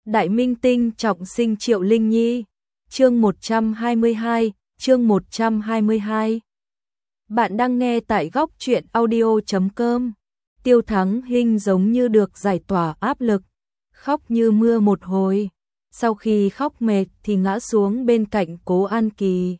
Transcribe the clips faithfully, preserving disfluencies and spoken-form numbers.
Đại minh tinh trọng sinh Triệu Linh Nhi. Chương một trăm hai mươi hai, chương một trăm hai mươi hai. Bạn đang nghe tại góc truyện audio chấm com. Tiêu Thắng Hinh giống như được giải tỏa áp lực, khóc như mưa một hồi. Sau khi khóc mệt thì ngã xuống bên cạnh Cố An Kỳ.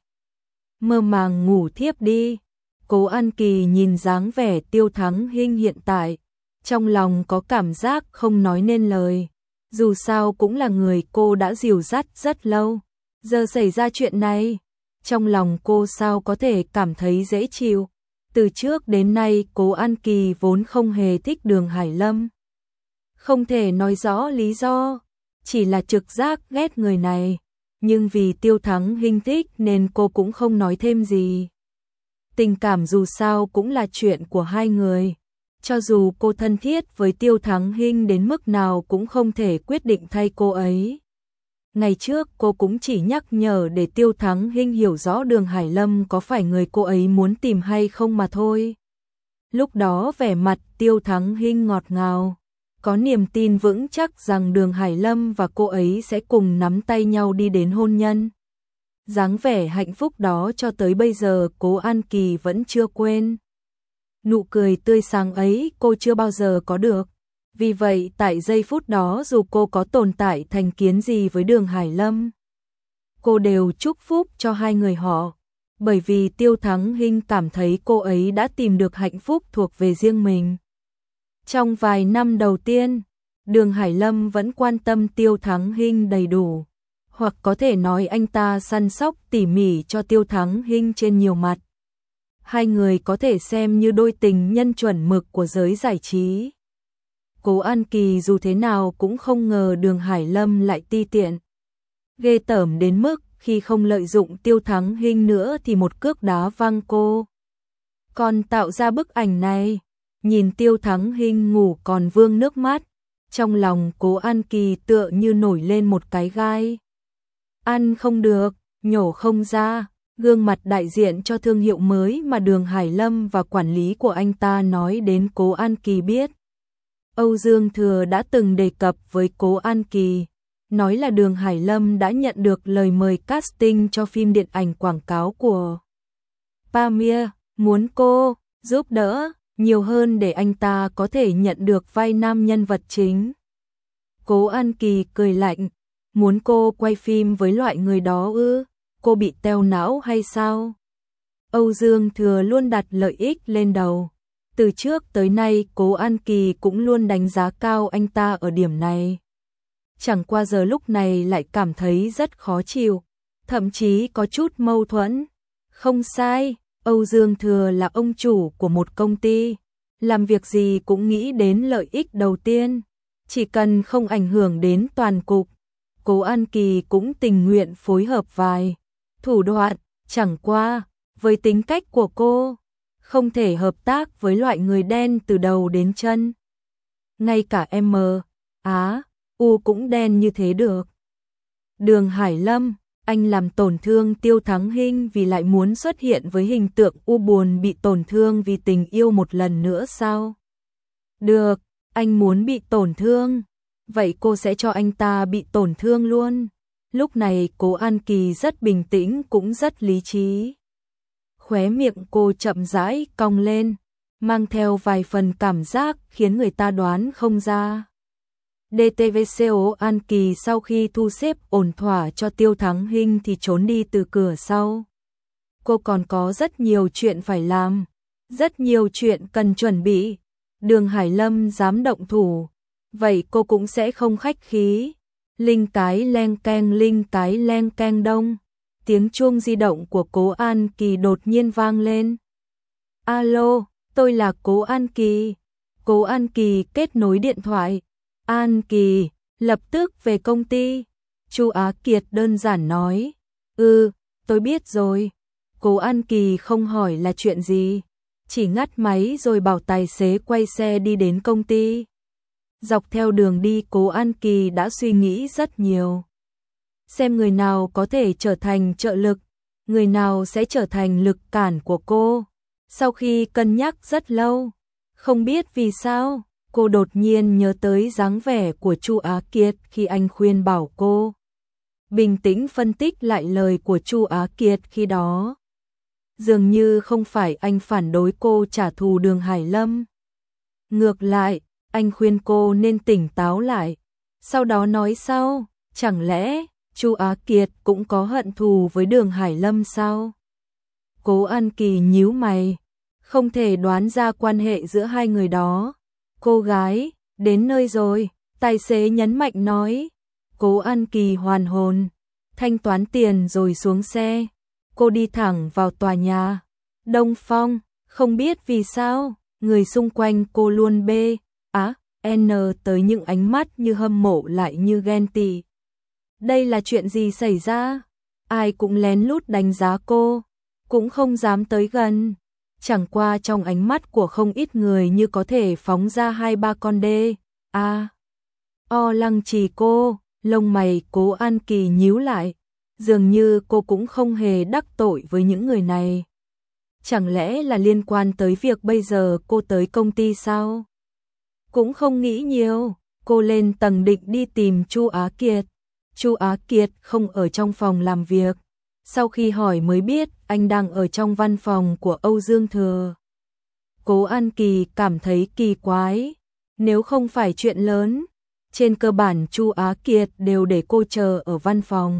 Mơ màng ngủ thiếp đi. Cố An Kỳ nhìn dáng vẻ Tiêu Thắng Hinh hiện tại, trong lòng có cảm giác không nói nên lời. Dù sao cũng là người cô đã dìu dắt rất lâu. Giờ xảy ra chuyện này, trong lòng cô sao có thể cảm thấy dễ chịu. Từ trước đến nay Cố An Kỳ vốn không hề thích Đường Hải Lâm. Không thể nói rõ lý do, chỉ là trực giác ghét người này. Nhưng vì Tiêu Thắng Hinh thích nên cô cũng không nói thêm gì. Tình cảm dù sao cũng là chuyện của hai người. Cho dù cô thân thiết với Tiêu Thắng Hinh đến mức nào cũng không thể quyết định thay cô ấy. Ngày trước cô cũng chỉ nhắc nhở để Tiêu Thắng Hinh hiểu rõ Đường Hải Lâm có phải người cô ấy muốn tìm hay không mà thôi. Lúc đó vẻ mặt Tiêu Thắng Hinh ngọt ngào, có niềm tin vững chắc rằng Đường Hải Lâm và cô ấy sẽ cùng nắm tay nhau đi đến hôn nhân. Dáng vẻ hạnh phúc đó cho tới bây giờ Cố An Kỳ vẫn chưa quên. Nụ cười tươi sáng ấy cô chưa bao giờ có được. Vì vậy tại giây phút đó dù cô có tồn tại thành kiến gì với Đường Hải Lâm, cô đều chúc phúc cho hai người họ. Bởi vì Tiêu Thắng Hinh cảm thấy cô ấy đã tìm được hạnh phúc thuộc về riêng mình. Trong vài năm đầu tiên, Đường Hải Lâm vẫn quan tâm Tiêu Thắng Hinh đầy đủ. Hoặc có thể nói anh ta săn sóc tỉ mỉ cho Tiêu Thắng Hinh trên nhiều mặt. Hai người có thể xem như đôi tình nhân chuẩn mực của giới giải trí. Cố An Kỳ dù thế nào cũng không ngờ Đường Hải Lâm lại ti tiện. Ghê tởm đến mức khi không lợi dụng Tiêu Thắng Hinh nữa thì một cước đá văng cô. Còn tạo ra bức ảnh này, nhìn Tiêu Thắng Hinh ngủ còn vương nước mắt, trong lòng Cố An Kỳ tựa như nổi lên một cái gai. Ăn không được, nhổ không ra, gương mặt đại diện cho thương hiệu mới mà Đường Hải Lâm và quản lý của anh ta nói đến Cố An Kỳ biết. Âu Dương Thừa đã từng đề cập với Cố An Kỳ, nói là Đường Hải Lâm đã nhận được lời mời casting cho phim điện ảnh quảng cáo của Pamir, muốn cô giúp đỡ nhiều hơn để anh ta có thể nhận được vai nam nhân vật chính. Cố An Kỳ cười lạnh, muốn cô quay phim với loại người đó ư? Cô bị teo não hay sao? Âu Dương Thừa luôn đặt lợi ích lên đầu. Từ trước tới nay Cố An Kỳ cũng luôn đánh giá cao anh ta ở điểm này. Chẳng qua giờ lúc này lại cảm thấy rất khó chịu, thậm chí có chút mâu thuẫn. Không sai, Âu Dương Thừa là ông chủ của một công ty, làm việc gì cũng nghĩ đến lợi ích đầu tiên, chỉ cần không ảnh hưởng đến toàn cục. Cố An Kỳ cũng tình nguyện phối hợp vài thủ đoạn, chẳng qua, với tính cách của cô, không thể hợp tác với loại người đen từ đầu đến chân. Ngay cả em Á, U cũng đen như thế được. Đường Hải Lâm, anh làm tổn thương Tiêu Thắng Hinh vì lại muốn xuất hiện với hình tượng U buồn bị tổn thương vì tình yêu một lần nữa sao? Được, anh muốn bị tổn thương, vậy cô sẽ cho anh ta bị tổn thương luôn. Lúc này Cố An Kỳ rất bình tĩnh cũng rất lý trí. Khóe miệng cô chậm rãi cong lên, mang theo vài phần cảm giác khiến người ta đoán không ra. đê tê vê Cố An Kỳ sau khi thu xếp ổn thỏa cho Tiêu Thắng Hinh thì trốn đi từ cửa sau. Cô còn có rất nhiều chuyện phải làm, rất nhiều chuyện cần chuẩn bị. Đường Hải Lâm dám động thủ, vậy cô cũng sẽ không khách khí. Linh cái leng keng linh cái leng keng đông. Tiếng chuông di động của Cố An Kỳ đột nhiên vang lên. Alo, tôi là Cố An Kỳ. Cố An Kỳ kết nối điện thoại. An Kỳ, lập tức về công ty. Chu Á Kiệt đơn giản nói. Ừ, tôi biết rồi. Cố An Kỳ không hỏi là chuyện gì, chỉ ngắt máy rồi bảo tài xế quay xe đi đến công ty. Dọc theo đường đi Cố An Kỳ đã suy nghĩ rất nhiều. Xem người nào có thể trở thành trợ lực, người nào sẽ trở thành lực cản của cô. Sau khi cân nhắc rất lâu, không biết vì sao, Cô đột nhiên nhớ tới dáng vẻ của Chu Á Kiệt khi anh khuyên bảo cô. Bình tĩnh phân tích lại lời của Chu Á Kiệt khi đó. Dường như không phải anh phản đối cô trả thù Đường Hải Lâm. Ngược lại, anh khuyên cô nên tỉnh táo lại. Sau đó nói sau, chẳng lẽ Chu Á Kiệt cũng có hận thù với Đường Hải Lâm sao? Cố An Kỳ nhíu mày, không thể đoán ra quan hệ giữa hai người đó. Cô gái, đến nơi rồi, tài xế nhấn mạnh nói. Cố An Kỳ hoàn hồn, thanh toán tiền rồi xuống xe. Cô đi thẳng vào tòa nhà. Đông Phong, không biết vì sao, người xung quanh cô luôn bê, á, n tới những ánh mắt như hâm mộ lại như ghen tị. Đây là chuyện gì xảy ra? Ai cũng lén lút đánh giá cô, cũng không dám tới gần. Chẳng qua trong ánh mắt của không ít người như có thể phóng ra hai ba con đê. A. O Lăng Trì cô, lông mày Cố An Kỳ nhíu lại, dường như cô cũng không hề đắc tội với những người này. Chẳng lẽ là liên quan tới việc bây giờ cô tới công ty sao? Cũng không nghĩ nhiều, cô lên tầng định đi tìm Chu Á Kiệt. Chu Á Kiệt không ở trong phòng làm việc. Sau khi hỏi mới biết anh đang ở trong văn phòng của Âu Dương Thừa. Cố An Kỳ cảm thấy kỳ quái. Nếu không phải chuyện lớn, trên cơ bản Chu Á Kiệt đều để cô chờ ở văn phòng.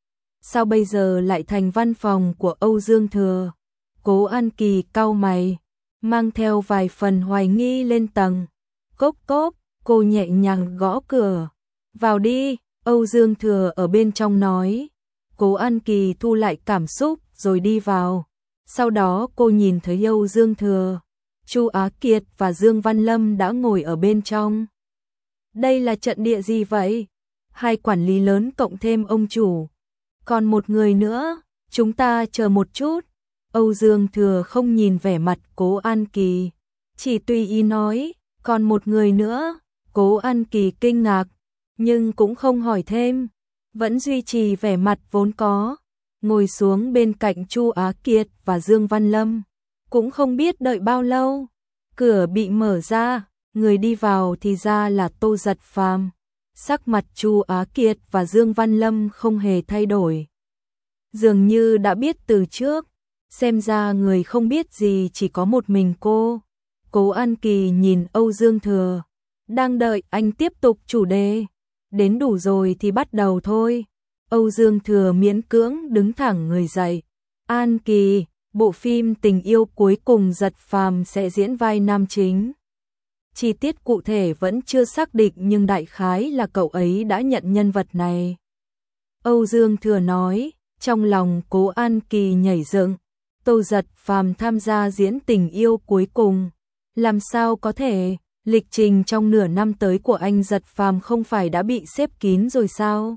Sao bây giờ lại thành văn phòng của Âu Dương Thừa? Cố An Kỳ cau mày, mang theo vài phần hoài nghi lên tầng. Cốc cốc, cô nhẹ nhàng gõ cửa. Vào đi, Âu Dương Thừa ở bên trong nói. Cố An Kỳ thu lại cảm xúc rồi đi vào. Sau đó cô nhìn thấy Âu Dương Thừa, Chu Á Kiệt và Dương Văn Lâm đã ngồi ở bên trong. Đây là trận địa gì vậy? Hai quản lý lớn cộng thêm ông chủ. Còn một người nữa, chúng ta chờ một chút. Âu Dương Thừa không nhìn vẻ mặt Cố An Kỳ, chỉ tùy ý nói, còn một người nữa. Cố An Kỳ kinh ngạc, nhưng cũng không hỏi thêm, vẫn duy trì vẻ mặt vốn có, ngồi xuống bên cạnh Chu Á Kiệt và Dương Văn Lâm. Cũng không biết đợi bao lâu, cửa bị mở ra, người đi vào thì ra là Tô Giật Phàm. Sắc mặt Chu Á Kiệt và Dương Văn Lâm không hề thay đổi, dường như đã biết từ trước. Xem ra người không biết gì chỉ có một mình cô. Cố An Kỳ nhìn Âu Dương Thừa, đang đợi anh tiếp tục chủ đề. Đến đủ rồi thì bắt đầu thôi. Âu Dương Thừa miễn cưỡng đứng thẳng người dậy. An Kỳ, bộ phim Tình yêu cuối cùng Giật Phàm sẽ diễn vai nam chính. Chi tiết cụ thể vẫn chưa xác định nhưng đại khái là cậu ấy đã nhận nhân vật này. Âu Dương Thừa nói, trong lòng Cố An Kỳ nhảy dựng. Tô Giật Phàm tham gia diễn Tình yêu cuối cùng. Làm sao có thể, lịch trình trong nửa năm tới của anh Giật Phàm không phải đã bị xếp kín rồi sao?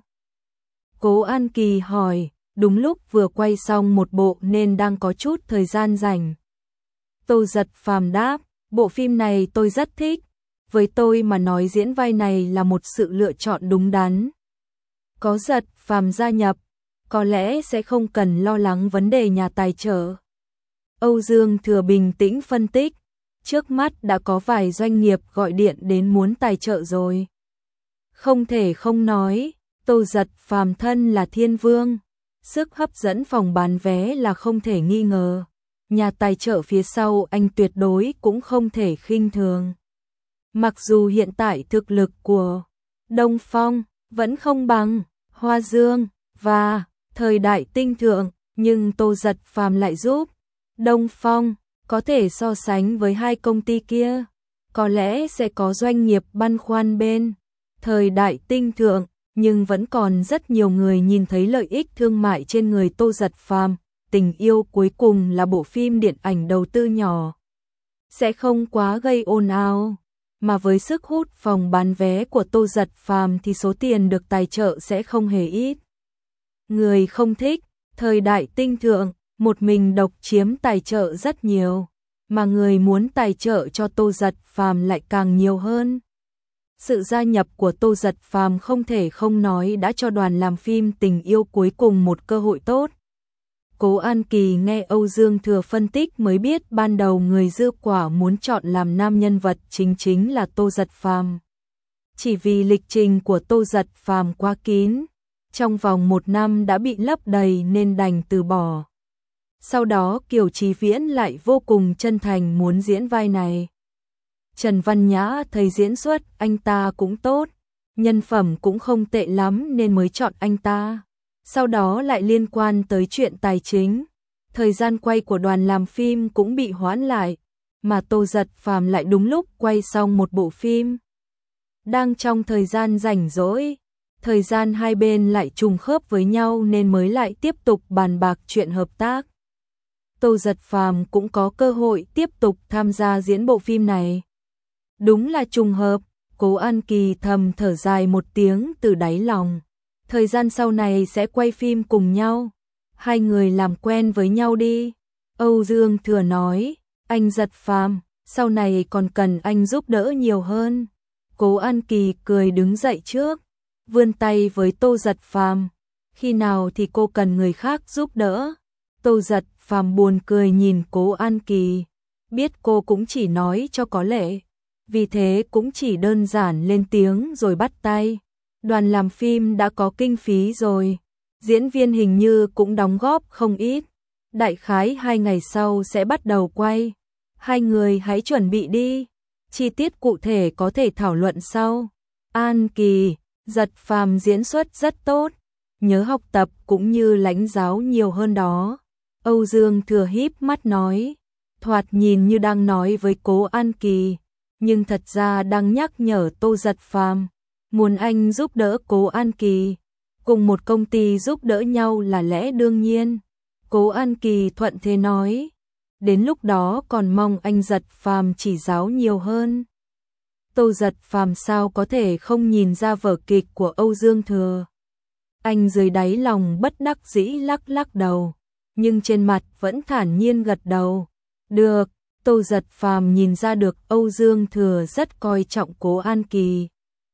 Cố An Kỳ hỏi, đúng lúc vừa quay xong một bộ nên đang có chút thời gian rảnh. Tô Giật Phàm đáp, bộ phim này tôi rất thích. Với tôi mà nói diễn vai này là một sự lựa chọn đúng đắn. Có Giật Phàm gia nhập, có lẽ sẽ không cần lo lắng vấn đề nhà tài trợ. Âu Dương Thừa bình tĩnh phân tích, trước mắt đã có vài doanh nghiệp gọi điện đến muốn tài trợ rồi. Không thể không nói, Tô Giật Phàm thân là thiên vương, sức hấp dẫn phòng bán vé là không thể nghi ngờ. Nhà tài trợ phía sau anh tuyệt đối cũng không thể khinh thường. Mặc dù hiện tại thực lực của Đông Phong vẫn không bằng Hoa Dương và Thời Đại Tinh Thượng, nhưng Tô Giật Phàm lại giúp Đông Phong có thể so sánh với hai công ty kia. Có lẽ sẽ có doanh nghiệp băn khoăn bên Thời Đại Tinh Thượng, nhưng vẫn còn rất nhiều người nhìn thấy lợi ích thương mại trên người Tô Giật Phàm. Tình yêu cuối cùng là bộ phim điện ảnh đầu tư nhỏ, sẽ không quá gây ồn ào, mà với sức hút phòng bán vé của Tô Giật Phàm thì số tiền được tài trợ sẽ không hề ít. Người không thích Thời Đại Tinh Thượng, một mình độc chiếm tài trợ rất nhiều, mà người muốn tài trợ cho Tô Giật Phàm lại càng nhiều hơn. Sự gia nhập của Tô Giật Phàm không thể không nói đã cho đoàn làm phim Tình yêu cuối cùng một cơ hội tốt. Cố An Kỳ nghe Âu Dương Thừa phân tích mới biết ban đầu người Dư Quả muốn chọn làm nam nhân vật chính chính là Tô Giật Phàm. Chỉ vì lịch trình của Tô Giật Phàm quá kín, trong vòng một năm đã bị lấp đầy nên đành từ bỏ. Sau đó Kiều Chí Viễn lại vô cùng chân thành muốn diễn vai này. Trần Văn Nhã thấy diễn xuất anh ta cũng tốt, nhân phẩm cũng không tệ lắm nên mới chọn anh ta. Sau đó lại liên quan tới chuyện tài chính, thời gian quay của đoàn làm phim cũng bị hoãn lại, mà Tô Giật Phàm lại đúng lúc quay xong một bộ phim. Đang trong thời gian rảnh rỗi, thời gian hai bên lại trùng khớp với nhau nên mới lại tiếp tục bàn bạc chuyện hợp tác. Tô Giật Phàm cũng có cơ hội tiếp tục tham gia diễn bộ phim này. Đúng là trùng hợp, Cố An Kỳ thầm thở dài một tiếng từ đáy lòng. Thời gian sau này sẽ quay phim cùng nhau, hai người làm quen với nhau đi. Âu Dương Thừa nói, anh Giật Phàm, sau này còn cần anh giúp đỡ nhiều hơn. Cố An Kỳ cười đứng dậy trước, vươn tay với Tô Giật Phàm, khi nào thì cô cần người khác giúp đỡ. Tô Giật Phàm buồn cười nhìn Cố An Kỳ, biết cô cũng chỉ nói cho có lệ, vì thế cũng chỉ đơn giản lên tiếng rồi bắt tay. Đoàn làm phim đã có kinh phí rồi, diễn viên hình như cũng đóng góp không ít, đại khái hai ngày sau sẽ bắt đầu quay. Hai người hãy chuẩn bị đi, chi tiết cụ thể có thể thảo luận sau. An Kỳ, Giật Phàm diễn xuất rất tốt, nhớ học tập cũng như lãnh giáo nhiều hơn đó. Âu Dương Thừa híp mắt nói, thoạt nhìn như đang nói với Cố An Kỳ, nhưng thật ra đang nhắc nhở Tô Giật Phàm, muốn anh giúp đỡ Cố An Kỳ, cùng một công ty giúp đỡ nhau là lẽ đương nhiên. Cố An Kỳ thuận thế nói, đến lúc đó còn mong anh Giật Phàm chỉ giáo nhiều hơn. Tô Giật Phàm sao có thể không nhìn ra vở kịch của Âu Dương Thừa. Anh dưới đáy lòng bất đắc dĩ lắc lắc đầu, nhưng trên mặt vẫn thản nhiên gật đầu. Được, Tô Giật Phàm nhìn ra được Âu Dương Thừa rất coi trọng Cố An Kỳ,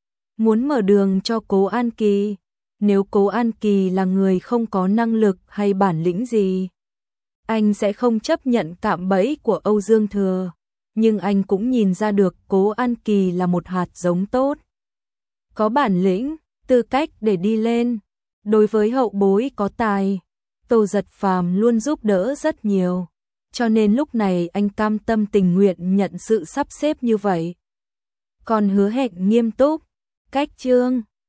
muốn mở đường cho Cố An Kỳ. Nếu Cố An Kỳ là người không có năng lực hay bản lĩnh gì, anh sẽ không chấp nhận cạm bẫy của Âu Dương Thừa. Nhưng anh cũng nhìn ra được Cố An Kỳ là một hạt giống tốt, có bản lĩnh, tư cách để đi lên. Đối với hậu bối có tài, Tô Giật Phàm luôn giúp đỡ rất nhiều, cho nên lúc này anh cam tâm tình nguyện nhận sự sắp xếp như vậy. Còn hứa hẹn nghiêm túc, cách chương